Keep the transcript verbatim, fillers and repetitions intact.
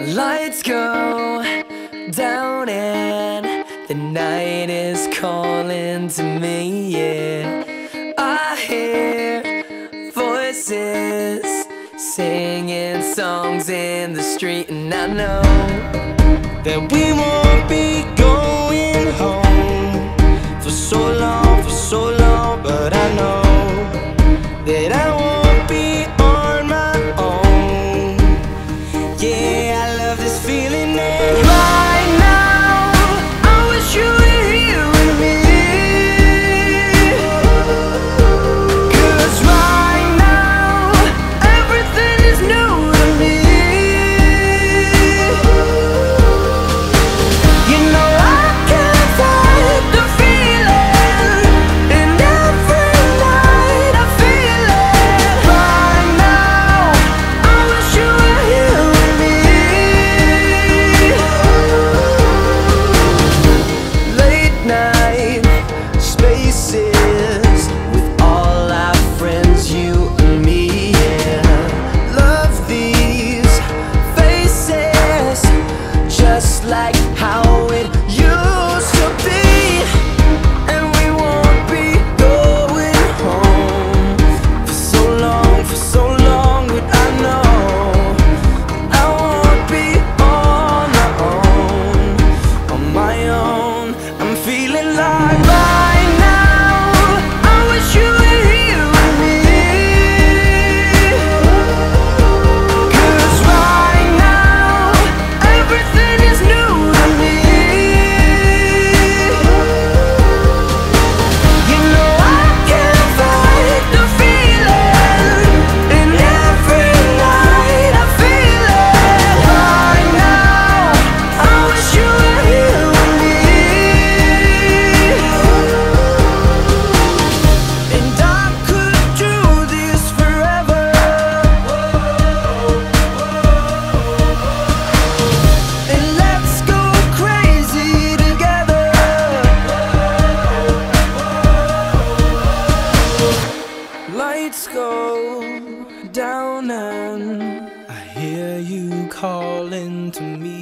Lights go down and the night is calling to me, yeah. I hear voices singing songs in the street, and I know that we won't be going home for so long, for so long. But I know that I won't be on my own. Yeah, I love this feeling and right now I wish you were here with me, 'cause right now everything is new to me. You know I can't fight the feeling, and every night I feel it. Right now I wish you were here with me. Late night spaces with all our friends, you and me, yeah. Love these faces, just like how it used to be. And we won't be going home for so long, for so long. But I know I won't be on my own, on my own. I'm feeling like right now I wish you were here with me, 'cause right now everything is new to me. You know I can't fight the feeling, and every night I feel it. Right now I wish you were here with me, and I could do this forever, and let's go crazy together. Lights go down and I hear you calling to me.